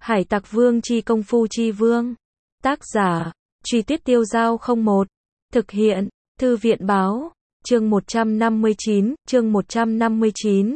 Hải Tặc Vương chi công phu chi vương. Tác giả, Truy Tuyết Tiêu Giao 01. Thực hiện, Thư viện báo. Chương 159.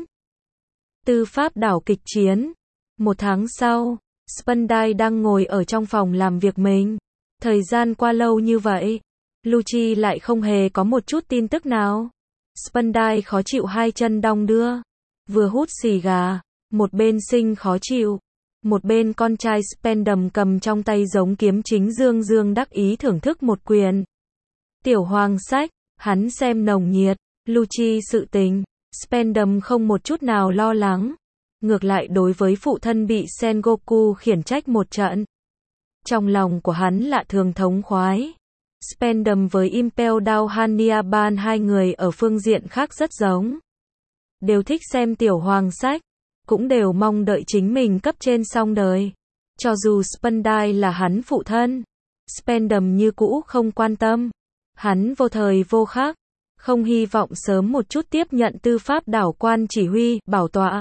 Tư pháp đảo kịch chiến. Một tháng sau, Spandai đang ngồi ở trong phòng làm việc mình. Thời gian qua lâu như vậy, Lucci lại không hề có một chút tin tức nào. Spandai khó chịu, hai chân đong đưa, vừa hút xì gà, một bên sinh khó chịu. Một bên con trai Spandam cầm trong tay giống kiếm chính dương đắc ý thưởng thức một quyền. Tiểu Hoàng Sách, hắn xem nồng nhiệt, Lucci sự tình, Spandam không một chút nào lo lắng. Ngược lại đối với phụ thân bị Sengoku khiển trách một trận, trong lòng của hắn lạ thường thống khoái. Spandam với Impel Down Hannibal hai người ở phương diện khác rất giống. Đều thích xem Tiểu Hoàng Sách, cũng đều mong đợi chính mình cấp trên xong đời. Cho dù Spandai là hắn phụ thân, Spandam như cũ không quan tâm. Hắn vô thời vô khắc, không hy vọng sớm một chút tiếp nhận tư pháp đảo quan chỉ huy, bảo tọa.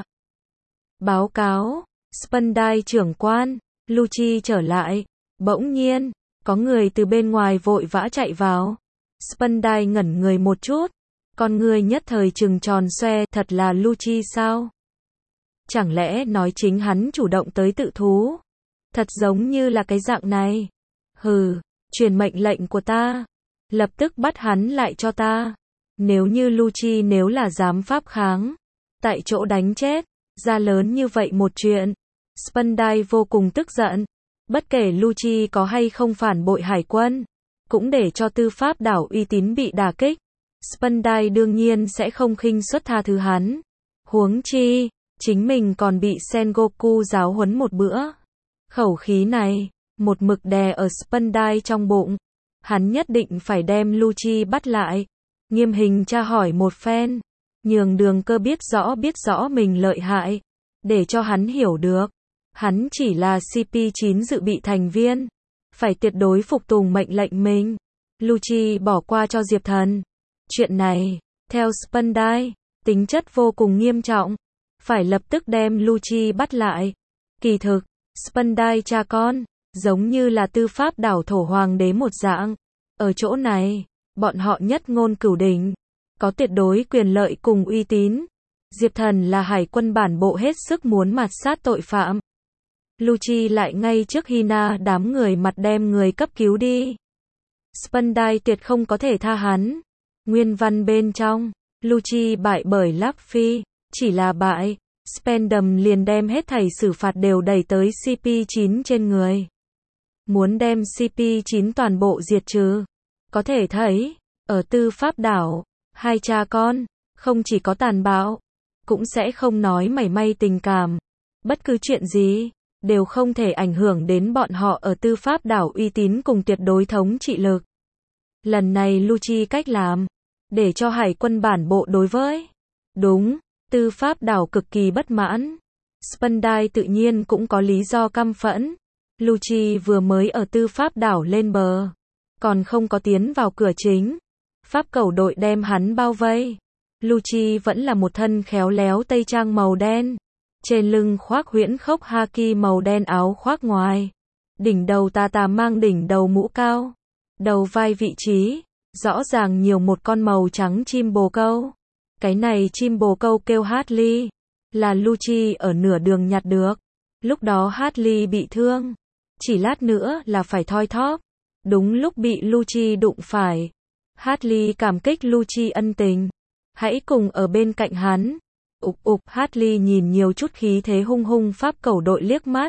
Báo cáo, Spandai trưởng quan, Lucci trở lại. Bỗng nhiên, có người từ bên ngoài vội vã chạy vào. Spandai ngẩn người một chút, con người nhất thời trừng tròn xoe, thật là Lucci sao? Chẳng lẽ nói chính hắn chủ động tới tự thú? Thật giống như là cái dạng này. Hừ, truyền mệnh lệnh của ta, lập tức bắt hắn lại cho ta. Nếu như Lucci nếu là dám pháp kháng, tại chỗ đánh chết. Ra lớn như vậy một chuyện, Spandai vô cùng tức giận. Bất kể Lucci có hay không phản bội hải quân, cũng để cho tư pháp đảo uy tín bị đả kích, Spandai đương nhiên sẽ không khinh suất tha thứ hắn. Huống chi, chính mình còn bị Sengoku giáo huấn một bữa. Khẩu khí này, một mực đè ở Spandai trong bụng. Hắn nhất định phải đem Lucci bắt lại, nghiêm hình tra hỏi một phen, nhường Đường Cơ biết rõ mình lợi hại, để cho hắn hiểu được, hắn chỉ là CP9 dự bị thành viên, phải tuyệt đối phục tùng mệnh lệnh mình. Lucci bỏ qua cho Diệp Thần. Chuyện này, theo Spandai, tính chất vô cùng nghiêm trọng, phải lập tức đem Lucci bắt lại. Kỳ thực, Spandai cha con, giống như là tư pháp đảo thổ hoàng đế một dạng. Ở chỗ này, bọn họ nhất ngôn cửu đỉnh, có tuyệt đối quyền lợi cùng uy tín. Diệp Thần là hải quân bản bộ hết sức muốn mạt sát tội phạm. Lucci lại ngay trước Hina đám người mặt đem người cấp cứu đi. Spandai tuyệt không có thể tha hắn. Nguyên văn bên trong, Lucci bại bởi Luffy, chỉ là bại, Spandam liền đem hết thảy xử phạt đều đẩy tới CP9 trên người. Muốn đem CP9 toàn bộ diệt trừ. Có thể thấy, ở tư pháp đảo, hai cha con, không chỉ có tàn bạo, cũng sẽ không nói mảy may tình cảm. Bất cứ chuyện gì, đều không thể ảnh hưởng đến bọn họ ở tư pháp đảo uy tín cùng tuyệt đối thống trị lực. Lần này Lucci cách làm, để cho hải quân bản bộ đối với, đúng, tư pháp đảo cực kỳ bất mãn. Spandai tự nhiên cũng có lý do căm phẫn. Lucci vừa mới ở tư pháp đảo lên bờ, còn không có tiến vào cửa chính. Pháp cẩu đội đem hắn bao vây. Lucci vẫn là một thân khéo léo tây trang màu đen, trên lưng khoác huyễn khốc haki màu đen áo khoác ngoài. Đỉnh đầu tà mang đỉnh đầu mũ cao. Đầu vai vị trí, rõ ràng nhiều một con màu trắng chim bồ câu. Cái này chim bồ câu kêu Hartley, là Lucci ở nửa đường nhặt được. Lúc đó Hartley bị thương, chỉ lát nữa là phải thoi thóp. Đúng lúc bị Lucci đụng phải. Hartley cảm kích Lucci ân tình, hãy cùng ở bên cạnh hắn. Hartley nhìn nhiều chút khí thế hung pháp cẩu đội liếc mắt.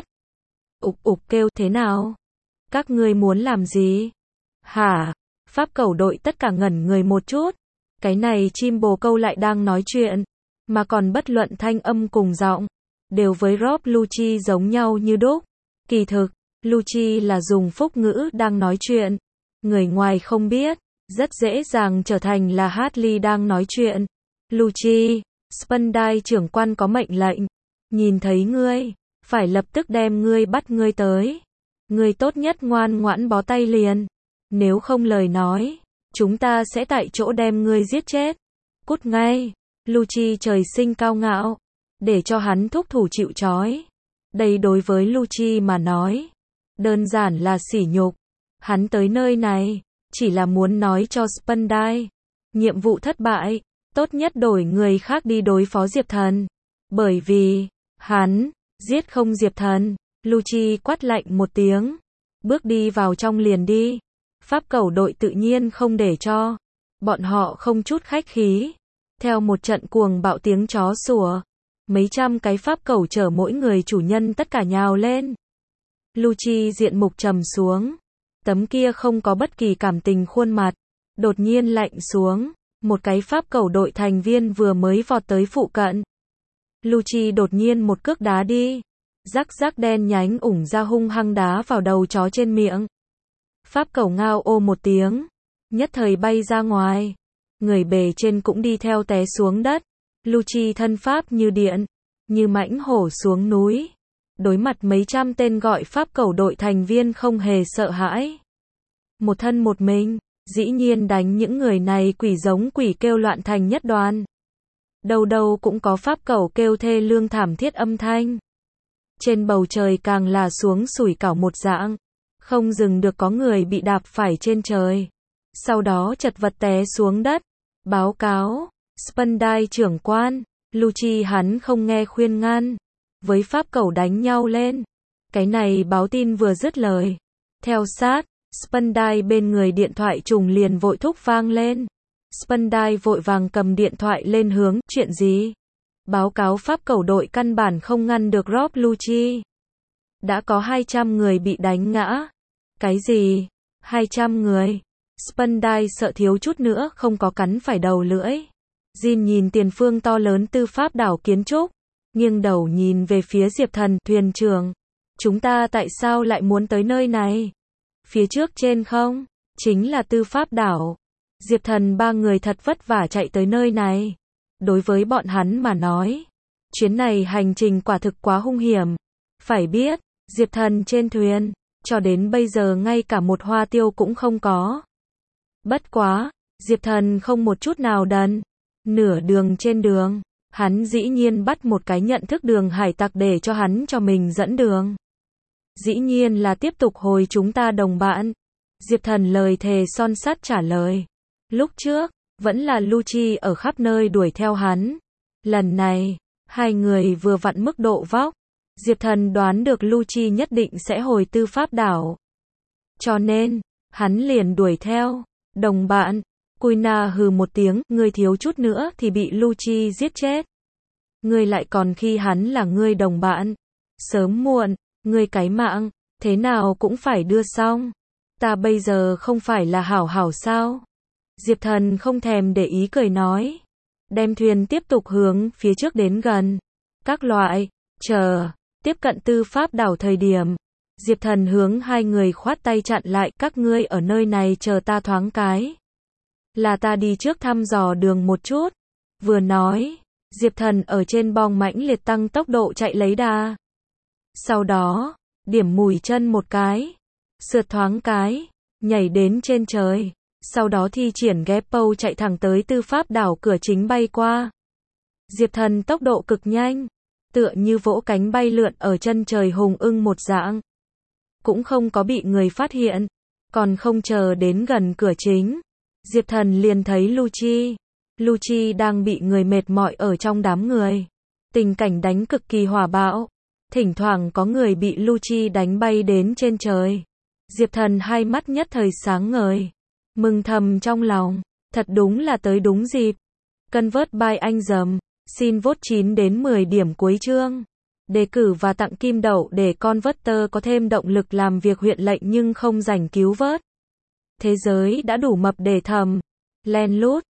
Kêu thế nào? Các ngươi muốn làm gì? Hả? Pháp cẩu đội tất cả ngẩn người một chút. Cái này chim bồ câu lại đang nói chuyện, mà còn bất luận thanh âm cùng giọng, đều với Rob Lucci giống nhau như đúc. Kỳ thực, Lucci là dùng phúc ngữ đang nói chuyện. Người ngoài không biết, rất dễ dàng trở thành là Hartley đang nói chuyện. Lucci, Spandai trưởng quan có mệnh lệnh. Nhìn thấy ngươi, phải lập tức đem ngươi bắt ngươi tới. Ngươi tốt nhất ngoan ngoãn bó tay liền. Nếu không lời nói, chúng ta sẽ tại chỗ đem ngươi giết chết. Cút ngay. Lucci trời sinh cao ngạo, để cho hắn thúc thủ chịu trói. Đây đối với Lucci mà nói, đơn giản là sỉ nhục. Hắn tới nơi này, chỉ là muốn nói cho Spandai, nhiệm vụ thất bại, tốt nhất đổi người khác đi đối phó Diệp Thần. Bởi vì, hắn, giết không Diệp Thần. Lucci quát lạnh một tiếng, bước đi vào trong liền đi. Pháp Cẩu đội tự nhiên không để cho. Bọn họ không chút khách khí. Theo một trận cuồng bạo tiếng chó sủa, mấy trăm cái Pháp Cẩu chở mỗi người chủ nhân tất cả nhào lên. Lucci diện mục trầm xuống. Tấm kia không có bất kỳ cảm tình khuôn mặt, đột nhiên lạnh xuống. Một cái Pháp Cẩu đội thành viên vừa mới vọt tới phụ cận. Lucci đột nhiên một cước đá đi. Rắc rắc đen nhánh ủng ra hung hăng đá vào đầu chó trên miệng. Pháp Cẩu ngao ô một tiếng, nhất thời bay ra ngoài. Người bề trên cũng đi theo té xuống đất. Lucci thân pháp như điện, như mãnh hổ xuống núi. Đối mặt mấy trăm tên gọi Pháp Cẩu đội thành viên không hề sợ hãi. Một thân một mình, dĩ nhiên đánh những người này quỷ giống quỷ kêu loạn thành nhất đoàn. Đâu đâu cũng có Pháp Cẩu kêu thê lương thảm thiết âm thanh. Trên bầu trời càng là xuống sủi cảo một dạng. Không dừng được có người bị đạp phải trên trời. Sau đó chật vật té xuống đất. Báo cáo, Spandai trưởng quan, Lucci hắn không nghe khuyên ngăn. Với Pháp Cẩu đánh nhau lên. Cái này báo tin vừa dứt lời. Theo sát, Spandai bên người điện thoại trùng liền vội thúc vang lên. Spandai vội vàng cầm điện thoại lên hướng, chuyện gì? Báo cáo Pháp Cẩu đội căn bản không ngăn được Rob Lucci. Đã có 200 người bị đánh ngã. Cái gì? 200 người? Spandai sợ thiếu chút nữa không có cắn phải đầu lưỡi. Jin nhìn tiền phương to lớn tư pháp đảo kiến trúc, nghiêng đầu nhìn về phía Diệp Thần, thuyền trưởng. Chúng ta tại sao lại muốn tới nơi này? Phía trước trên không, chính là tư pháp đảo. Diệp Thần ba người thật vất vả chạy tới nơi này. Đối với bọn hắn mà nói, chuyến này hành trình quả thực quá hung hiểm. Phải biết, Diệp Thần trên thuyền, cho đến bây giờ ngay cả một hoa tiêu cũng không có. Bất quá, Diệp Thần không một chút nào đần. Nửa đường trên đường, hắn dĩ nhiên bắt một cái nhận thức đường hải tặc để cho hắn cho mình dẫn đường. Dĩ nhiên là tiếp tục hồi chúng ta đồng bạn. Diệp Thần lời thề son sắt trả lời. Lúc trước, vẫn là Lucci ở khắp nơi đuổi theo hắn. Lần này, hai người vừa vặn mức độ vóc. Diệp Thần đoán được Lucci nhất định sẽ hồi tư pháp đảo. Cho nên, hắn liền đuổi theo. Đồng bạn, Kuina hừ một tiếng, ngươi thiếu chút nữa thì bị Lucci giết chết. Ngươi lại còn khi hắn là ngươi đồng bạn. Sớm muộn, ngươi cái mạng, thế nào cũng phải đưa xong. Ta bây giờ không phải là hảo hảo sao? Diệp Thần không thèm để ý cười nói. Đem thuyền tiếp tục hướng phía trước đến gần. Các loại, chờ, tiếp cận tư pháp đảo thời điểm. Diệp Thần hướng hai người khoát tay chặn lại, các ngươi ở nơi này chờ ta thoáng cái. Là ta đi trước thăm dò đường một chút. Vừa nói, Diệp Thần ở trên bong mãnh liệt tăng tốc độ chạy lấy đà. Sau đó, điểm mùi chân một cái, sượt thoáng cái, nhảy đến trên trời. Sau đó thi triển Geppo chạy thẳng tới tư pháp đảo cửa chính bay qua. Diệp Thần tốc độ cực nhanh, tựa như vỗ cánh bay lượn ở chân trời hùng ưng một dạng. Cũng không có bị người phát hiện, còn không chờ đến gần cửa chính. Diệp Thần liền thấy Lucci. Lucci đang bị người mệt mỏi ở trong đám người. Tình cảnh đánh cực kỳ hỏa bạo. Thỉnh thoảng có người bị Lucci đánh bay đến trên trời. Diệp Thần hai mắt nhất thời sáng ngời. Mừng thầm trong lòng. Thật đúng là tới đúng dịp. Convert by anh dầm. Xin vote 9 đến 10 điểm cuối chương. Đề cử và tặng kim đậu để Converter có thêm động lực làm việc huyện lệnh nhưng không rảnh cứu vớt. Thế giới đã đủ mập để thầm. Len lút.